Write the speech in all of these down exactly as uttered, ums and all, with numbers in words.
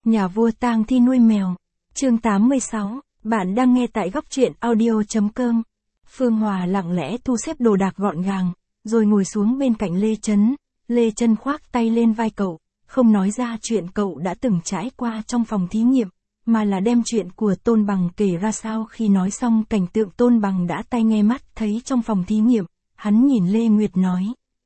Nhà vua tang thi nuôi mèo. Chương tám mươi sáu, bạn đang nghe tại góc truyện audio.com. Phương Hòa lặng lẽ thu xếp đồ đạc gọn gàng, rồi ngồi xuống bên cạnh Lê Chấn. Lê Chấn khoác tay lên vai cậu, không nói ra chuyện cậu đã từng trải qua trong phòng thí nghiệm, mà là đem chuyện của Tôn Bằng kể ra sao. Khi nói xong cảnh tượng Tôn Bằng đã tai nghe mắt thấy trong phòng thí nghiệm, hắn nhìn Lê Nguyệt nói.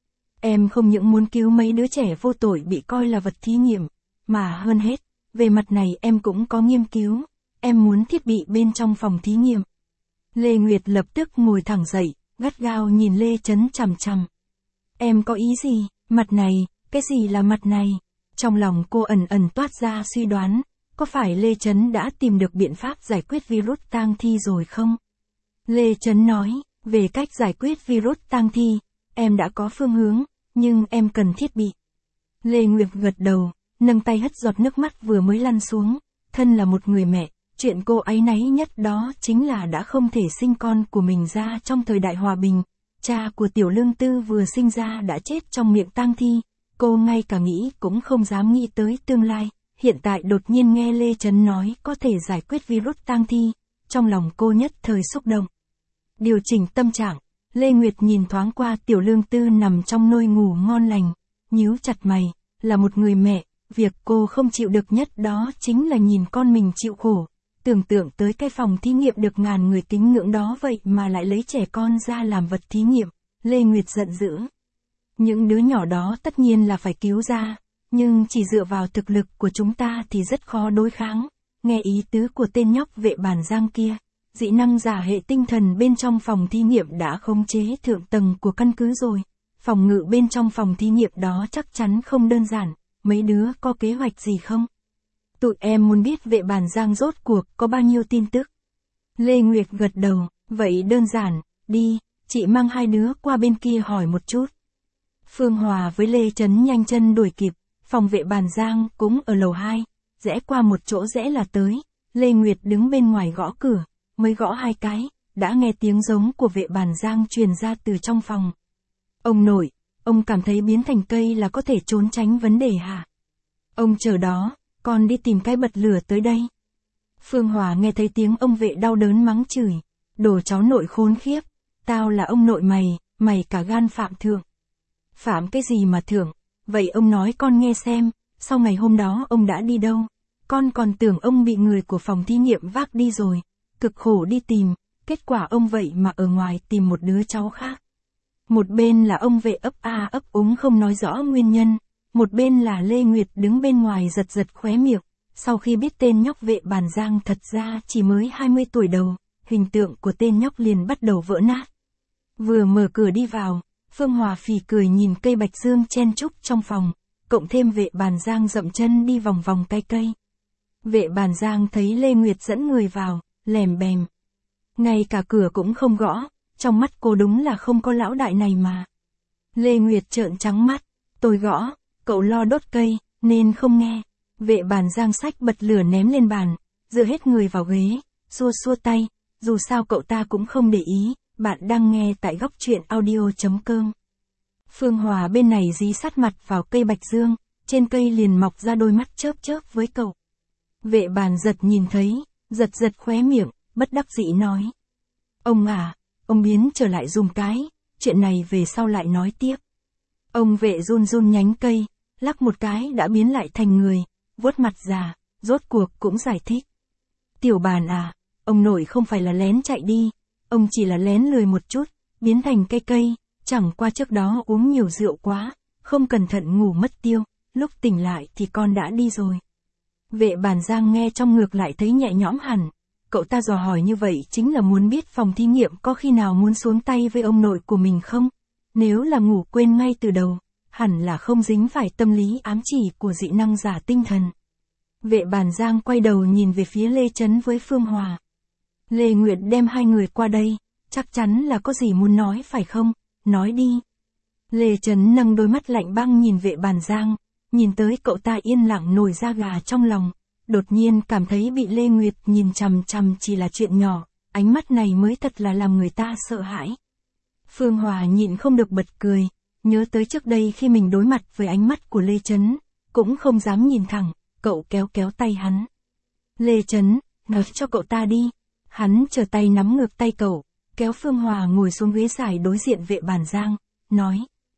Em không những muốn cứu mấy đứa trẻ vô tội bị coi là vật thí nghiệm, mà hơn hết, về mặt này em cũng có nghiên cứu, em muốn thiết bị bên trong phòng thí nghiệm. Lê Nguyệt lập tức ngồi thẳng dậy, gắt gao nhìn Lê Chấn chằm chằm. Em có ý gì, mặt này, cái gì là mặt này? Trong lòng cô ẩn ẩn toát ra suy đoán, có phải Lê Chấn đã tìm được biện pháp giải quyết virus tang thi rồi không? Lê Chấn nói, về cách giải quyết virus tang thi, em đã có phương hướng, nhưng em cần thiết bị. Lê Nguyệt gật đầu, nâng tay hất giọt nước mắt vừa mới lăn xuống. Thân là một người mẹ, chuyện cô áy náy nhất đó chính là đã không thể sinh con của mình ra trong thời đại hòa bình. Cha của Tiểu Lương Tư vừa sinh ra đã chết trong miệng tang thi, cô ngay cả nghĩ cũng không dám nghĩ tới tương lai. Hiện tại đột nhiên nghe Lê Chấn nói có thể giải quyết virus tang thi, trong lòng cô nhất thời xúc động. Điều chỉnh tâm trạng, Lê Nguyệt nhìn thoáng qua Tiểu Lương Tư nằm trong nôi ngủ ngon lành, nhíu chặt mày, là một người mẹ, việc cô không chịu được nhất đó chính là nhìn con mình chịu khổ. Tưởng tượng tới cái phòng thí nghiệm được ngàn người kính ngưỡng đó vậy mà lại lấy trẻ con ra làm vật thí nghiệm, Lê Nguyệt giận dữ. Những đứa nhỏ đó tất nhiên là phải cứu ra, nhưng chỉ dựa vào thực lực của chúng ta thì rất khó đối kháng. Nghe ý tứ của tên nhóc Vệ Bản Giang kia, dị năng giả hệ tinh thần bên trong phòng thí nghiệm đã khống chế thượng tầng của căn cứ rồi. Phòng ngự bên trong phòng thí nghiệm đó chắc chắn không đơn giản, mấy đứa có kế hoạch gì không? Tụi em muốn biết Vệ Bản Giang rốt cuộc có bao nhiêu tin tức. Lê Nguyệt gật đầu, vậy đơn giản, đi, chị mang hai đứa qua bên kia hỏi một chút. Phương Hòa với Lê Chấn nhanh chân đuổi kịp, phòng Vệ Bản Giang cũng ở lầu hai, rẽ qua một chỗ rẽ là tới. Lê Nguyệt đứng bên ngoài gõ cửa, mới gõ hai cái, đã nghe tiếng giống của Vệ Bản Giang truyền ra từ trong phòng. Ông nội, ông cảm thấy biến thành cây là có thể trốn tránh vấn đề hả? Ông chờ đó, con đi tìm cái bật lửa tới đây. Phương Hòa nghe thấy tiếng ông Vệ đau đớn mắng chửi, đồ cháu nội khốn khiếp, tao là ông nội mày, mày cả gan phạm thượng. Phạm cái gì mà thượng, vậy ông nói con nghe xem, sau ngày hôm đó ông đã đi đâu? Con còn tưởng ông bị người của phòng thí nghiệm vác đi rồi, cực khổ đi tìm, kết quả ông vậy mà ở ngoài tìm một đứa cháu khác. Một bên là ông Vệ ấp a ấp úng không nói rõ nguyên nhân, một bên là Lê Nguyệt đứng bên ngoài giật giật khóe miệng. Sau khi biết tên nhóc Vệ Bản Giang thật ra chỉ mới hai mươi tuổi đầu, hình tượng của tên nhóc liền bắt đầu vỡ nát. Vừa mở cửa đi vào, Phương Hòa phì cười nhìn cây bạch dương chen chúc trong phòng, cộng thêm Vệ Bản Giang dậm chân đi vòng vòng cây cây. Vệ Bản Giang thấy Lê Nguyệt dẫn người vào, lèm bèm. Ngay cả cửa cũng không gõ, trong mắt cô đúng là không có lão đại này mà. Lê Nguyệt trợn trắng mắt, tôi gõ, cậu lo đốt cây, nên không nghe. Vệ Bản Giang xách bật lửa ném lên bàn, dựa hết người vào ghế, xua xua tay, dù sao cậu ta cũng không để ý, bạn đang nghe tại góc truyện audio.com. Phương Hòa bên này dí sát mặt vào cây bạch dương, trên cây liền mọc ra đôi mắt chớp chớp với cậu. Vệ Bản giật nhìn thấy, giật giật khóe miệng, bất đắc dĩ nói. Ông à, ông biến trở lại dùm cái, chuyện này về sau lại nói tiếp. Ông Vệ run run nhánh cây, lắc một cái đã biến lại thành người, vuốt mặt già, rốt cuộc cũng giải thích. Tiểu Bản à, ông nội không phải là lén chạy đi, ông chỉ là lén lười một chút, biến thành cây cây, chẳng qua trước đó uống nhiều rượu quá, không cẩn thận ngủ mất tiêu, lúc tỉnh lại thì con đã đi rồi. Vệ Bản Giang nghe trong ngược lại thấy nhẹ nhõm hẳn, cậu ta dò hỏi như vậy chính là muốn biết phòng thí nghiệm có khi nào muốn xuống tay với ông nội của mình không? Nếu là ngủ quên ngay từ đầu, hẳn là không dính phải tâm lý ám chỉ của dị năng giả tinh thần. Vệ Bản Giang quay đầu nhìn về phía Lê Chấn với Phương Hòa. Lê Nguyệt đem hai người qua đây, chắc chắn là có gì muốn nói phải không? Nói đi. Lê Chấn nâng đôi mắt lạnh băng nhìn Vệ Bản Giang, nhìn tới cậu ta yên lặng nổi da gà trong lòng, đột nhiên cảm thấy bị Lê Nguyệt nhìn chằm chằm chỉ là chuyện nhỏ, ánh mắt này mới thật là làm người ta sợ hãi. Phương Hòa nhịn không được bật cười, nhớ tới trước đây khi mình đối mặt với ánh mắt của Lê Chấn, cũng không dám nhìn thẳng, cậu kéo kéo tay hắn. Lê Trấn, ngược cho cậu ta đi. Hắn trở tay nắm ngược tay cậu, kéo Phương Hòa ngồi xuống ghế dài đối diện Vệ Bản Giang, nói.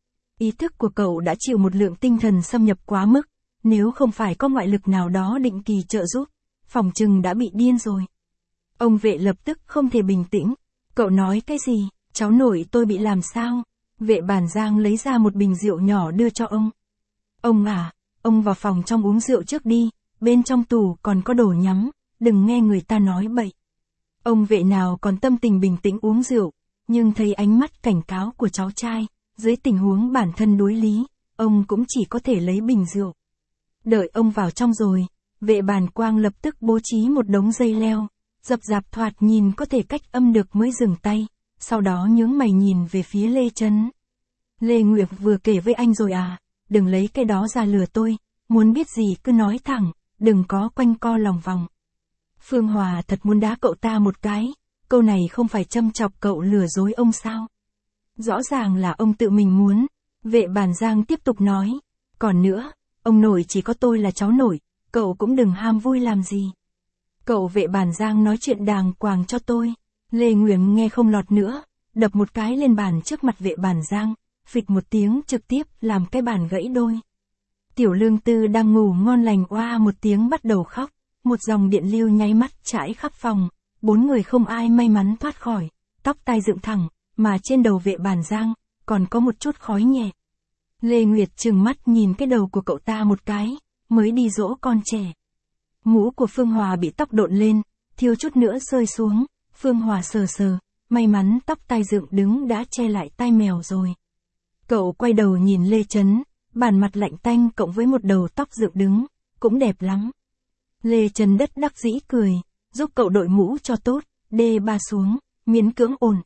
Ý thức của cậu đã chịu một lượng tinh thần xâm nhập quá mức, nếu không phải có ngoại lực nào đó định kỳ trợ giúp, phòng chừng đã bị điên rồi. Ông Vệ lập tức không thể bình tĩnh. Cậu nói cái gì? Cháu nội tôi bị làm sao? Vệ Bản Giang lấy ra một bình rượu nhỏ đưa cho ông. Ông à, ông vào phòng trong uống rượu trước đi, bên trong tủ còn có đồ nhắm, đừng nghe người ta nói bậy. Ông Vệ nào còn tâm tình bình tĩnh uống rượu, nhưng thấy ánh mắt cảnh cáo của cháu trai, dưới tình huống bản thân đối lý, ông cũng chỉ có thể lấy bình rượu. Đợi ông vào trong rồi, Vệ Bản Quang lập tức bố trí một đống dây leo, dập dạp thoạt nhìn có thể cách âm được mới dừng tay, sau đó nhướng mày nhìn về phía Lê Trấn. Lê Nguyệt vừa kể với anh rồi à, đừng lấy cái đó ra lừa tôi, muốn biết gì cứ nói thẳng, đừng có quanh co lòng vòng. Phương Hòa thật muốn đá cậu ta một cái, câu này không phải châm chọc cậu lừa dối ông sao? Rõ ràng là ông tự mình muốn. Vệ Bản Giang tiếp tục nói, còn nữa, ông nội chỉ có tôi là cháu nội, cậu cũng đừng ham vui làm gì. Cậu Vệ Bản Giang nói chuyện đàng hoàng cho tôi. Lê Nguyễn nghe không lọt nữa, đập một cái lên bàn trước mặt Vệ Bản Giang, phịch một tiếng trực tiếp làm cái bàn gãy đôi. Tiểu Lương Tư đang ngủ ngon lành oa một tiếng bắt đầu khóc, một dòng điện lưu nháy mắt trải khắp phòng, bốn người không ai may mắn thoát khỏi, tóc tai dựng thẳng, mà trên đầu Vệ Bản Giang, còn có một chút khói nhẹ. Lê Nguyệt trừng mắt nhìn cái đầu của cậu ta một cái, mới đi dỗ con trẻ. Mũ của Phương Hòa bị tóc độn lên, thiếu chút nữa rơi xuống, Phương Hòa sờ sờ, may mắn tóc tai dựng đứng đã che lại tai mèo rồi. Cậu quay đầu nhìn Lê Trấn, bản mặt lạnh tanh cộng với một đầu tóc dựng đứng, cũng đẹp lắm. Lê Trấn đất đắc dĩ cười, giúp cậu đội mũ cho tốt, đê ba xuống, miễn cưỡng ổn.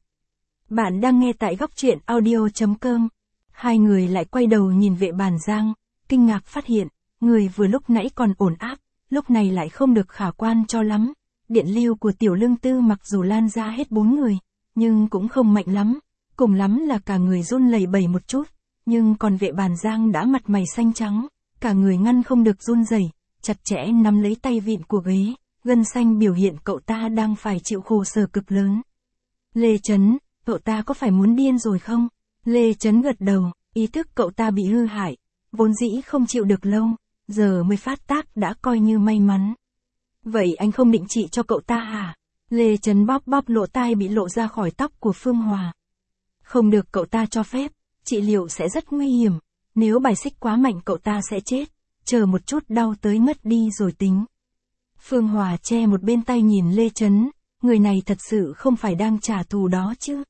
Bạn đang nghe tại góc truyện audio chấm com. Hai người lại quay đầu nhìn Vệ Bản Giang, kinh ngạc phát hiện, người vừa lúc nãy còn ổn áp, lúc này lại không được khả quan cho lắm. Điện lưu của Tiểu Lương Tư mặc dù lan ra hết bốn người, nhưng cũng không mạnh lắm, cùng lắm là cả người run lẩy bẩy một chút, nhưng còn Vệ Bản Giang đã mặt mày xanh trắng, cả người ngăn không được run rẩy, chặt chẽ nắm lấy tay vịn của ghế, gân xanh biểu hiện cậu ta đang phải chịu khổ sở cực lớn. Lê Trấn, cậu ta có phải muốn điên rồi không? Lê Trấn gật đầu, ý thức cậu ta bị hư hại, vốn dĩ không chịu được lâu, giờ mới phát tác đã coi như may mắn. Vậy anh không định trị cho cậu ta hả? Lê Trấn bóp bóp lỗ tai bị lộ ra khỏi tóc của Phương Hòa. Không được, cậu ta cho phép, trị liệu sẽ rất nguy hiểm, nếu bài xích quá mạnh cậu ta sẽ chết, chờ một chút đau tới ngất đi rồi tính. Phương Hòa che một bên tay nhìn Lê Trấn, người này thật sự không phải đang trả thù đó chứ.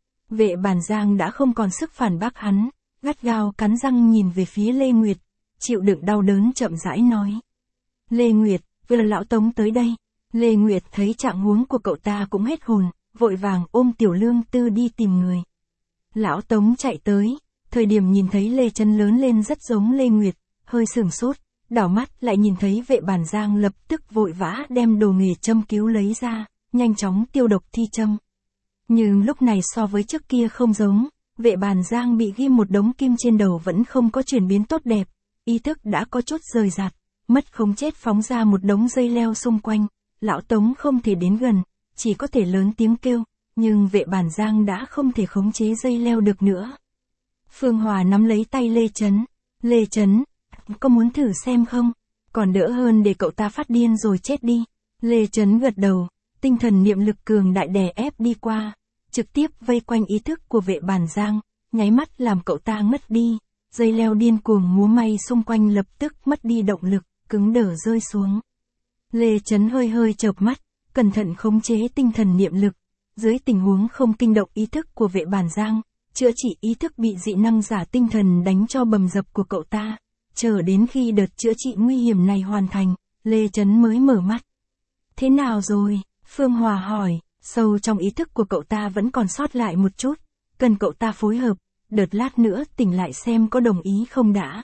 Vệ Bản Giang đã không còn sức phản bác hắn, gắt gao cắn răng nhìn về phía Lê Nguyệt, chịu đựng đau đớn chậm rãi nói. Lê Nguyệt, vừa lão Tống tới đây. Lê Nguyệt thấy trạng huống của cậu ta cũng hết hồn, vội vàng ôm Tiểu Lương Tư đi tìm người. Lão Tống chạy tới, thời điểm nhìn thấy Lê Trấn lớn lên rất giống Lê Nguyệt, hơi sửng sốt, đảo mắt lại nhìn thấy Vệ Bản Giang lập tức vội vã đem đồ nghề châm cứu lấy ra, nhanh chóng tiêu độc thi châm. Nhưng lúc này so với trước kia không giống, Vệ Bản Giang bị ghim một đống kim trên đầu vẫn không có chuyển biến tốt đẹp, ý thức đã có chút rời rạc, mất khống chết phóng ra một đống dây leo xung quanh, lão Tống không thể đến gần, chỉ có thể lớn tiếng kêu, nhưng Vệ Bản Giang đã không thể khống chế dây leo được nữa. Phương Hòa nắm lấy tay Lê Trấn, Lê Trấn, có muốn thử xem không? Còn đỡ hơn để cậu ta phát điên rồi chết đi. Lê Trấn gật đầu, tinh thần niệm lực cường đại đè ép đi qua, trực tiếp vây quanh ý thức của Vệ Bản Giang, nháy mắt làm cậu ta ngất đi, dây leo điên cuồng múa may xung quanh lập tức mất đi động lực, cứng đờ rơi xuống. Lê Trấn hơi hơi chợp mắt, cẩn thận khống chế tinh thần niệm lực, dưới tình huống không kinh động ý thức của Vệ Bản Giang, chữa trị ý thức bị dị năng giả tinh thần đánh cho bầm dập của cậu ta, chờ đến khi đợt chữa trị nguy hiểm này hoàn thành, Lê Trấn mới mở mắt. Thế nào rồi? Phương Hòa hỏi, sâu trong ý thức của cậu ta vẫn còn sót lại một chút, cần cậu ta phối hợp, đợt lát nữa tỉnh lại xem có đồng ý không đã.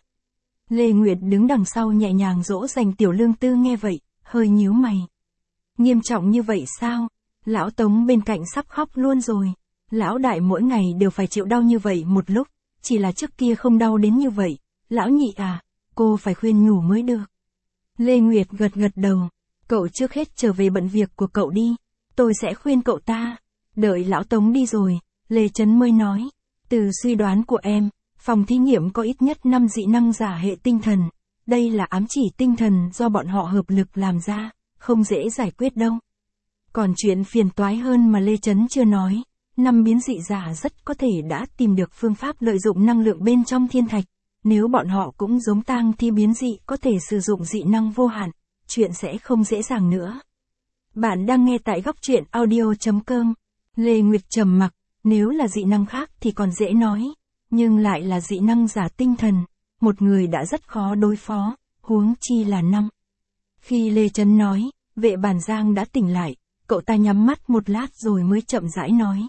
Lê Nguyệt đứng đằng sau nhẹ nhàng dỗ dành Tiểu Lương Tư nghe vậy, hơi nhíu mày. Nghiêm trọng như vậy sao? Lão Tống bên cạnh sắp khóc luôn rồi. Lão đại mỗi ngày đều phải chịu đau như vậy một lúc, chỉ là trước kia không đau đến như vậy. Lão nhị à, cô phải khuyên nhủ mới được. Lê Nguyệt gật gật đầu. Cậu trước hết trở về bận việc của cậu đi. Tôi sẽ khuyên cậu ta. Đợi lão Tống đi rồi, Lê Trấn mới nói. Từ suy đoán của em, phòng thí nghiệm có ít nhất năm dị năng giả hệ tinh thần. Đây là ám chỉ tinh thần do bọn họ hợp lực làm ra, không dễ giải quyết đâu. Còn chuyện phiền toái hơn mà Lê Trấn chưa nói, năm biến dị giả rất có thể đã tìm được phương pháp lợi dụng năng lượng bên trong thiên thạch. Nếu bọn họ cũng giống Tang Thi biến dị có thể sử dụng dị năng vô hạn, chuyện sẽ không dễ dàng nữa. Bạn đang nghe tại góc truyện audio chấm com. Lê Nguyệt trầm mặc, nếu là dị năng khác thì còn dễ nói, nhưng lại là dị năng giả tinh thần, một người đã rất khó đối phó, huống chi là năm. Khi Lê Trấn nói, Vệ Bản Giang đã tỉnh lại, cậu ta nhắm mắt một lát rồi mới chậm rãi nói.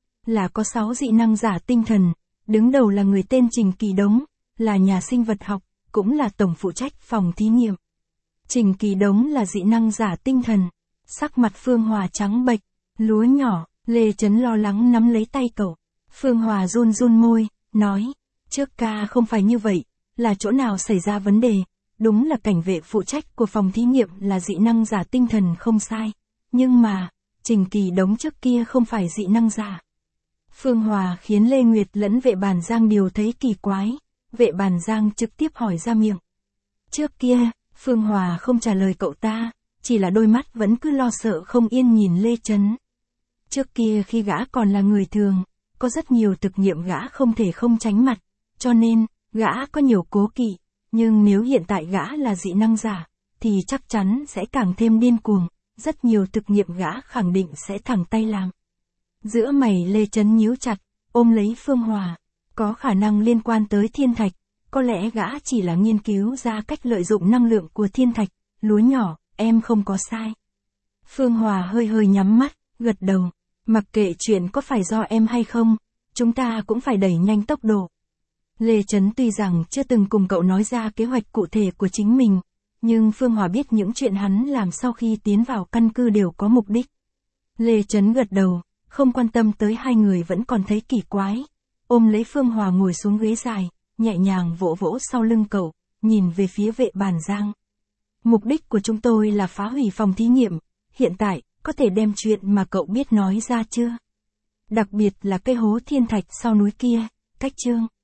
Là có sáu dị năng giả tinh thần, đứng đầu là người tên Trình Kỳ Đống, là nhà sinh vật học, cũng là tổng phụ trách phòng thí nghiệm. Trình Kỳ Đống là dị năng giả tinh thần. Sắc mặt Phương Hòa trắng bệch, lúa nhỏ, Lê Trấn lo lắng nắm lấy tay cậu. Phương Hòa run run môi, nói, trước ca không phải như vậy, là chỗ nào xảy ra vấn đề, đúng là cảnh vệ phụ trách của phòng thí nghiệm là dị năng giả tinh thần không sai, nhưng mà, Trình Kỳ Đống trước kia không phải dị năng giả. Phương Hòa khiến Lê Nguyệt lẫn Vệ Bản Giang đều thấy kỳ quái, Vệ Bản Giang trực tiếp hỏi ra miệng. Trước kia, Phương Hòa không trả lời cậu ta, chỉ là đôi mắt vẫn cứ lo sợ không yên nhìn Lê Trấn. Trước kia khi gã còn là người thường, có rất nhiều thực nghiệm gã không thể không tránh mặt, cho nên, gã có nhiều cố kỵ, nhưng nếu hiện tại gã là dị năng giả, thì chắc chắn sẽ càng thêm điên cuồng, rất nhiều thực nghiệm gã khẳng định sẽ thẳng tay làm. Giữa mày Lê Trấn nhíu chặt, ôm lấy Phương Hòa, có khả năng liên quan tới thiên thạch, có lẽ gã chỉ là nghiên cứu ra cách lợi dụng năng lượng của thiên thạch, lúa nhỏ, em không có sai. Phương Hòa hơi hơi nhắm mắt, gật đầu, mặc kệ chuyện có phải do em hay không, chúng ta cũng phải đẩy nhanh tốc độ. Lê Trấn tuy rằng chưa từng cùng cậu nói ra kế hoạch cụ thể của chính mình, nhưng Phương Hòa biết những chuyện hắn làm sau khi tiến vào căn cứ đều có mục đích. Lê Trấn gật đầu, không quan tâm tới hai người vẫn còn thấy kỳ quái, ôm lấy Phương Hòa ngồi xuống ghế dài, nhẹ nhàng vỗ vỗ sau lưng cậu, nhìn về phía Vệ Bản Giang. Mục đích của chúng tôi là phá hủy phòng thí nghiệm, hiện tại, có thể đem chuyện mà cậu biết nói ra chưa? Đặc biệt là cây hố thiên thạch sau núi kia, cách chương.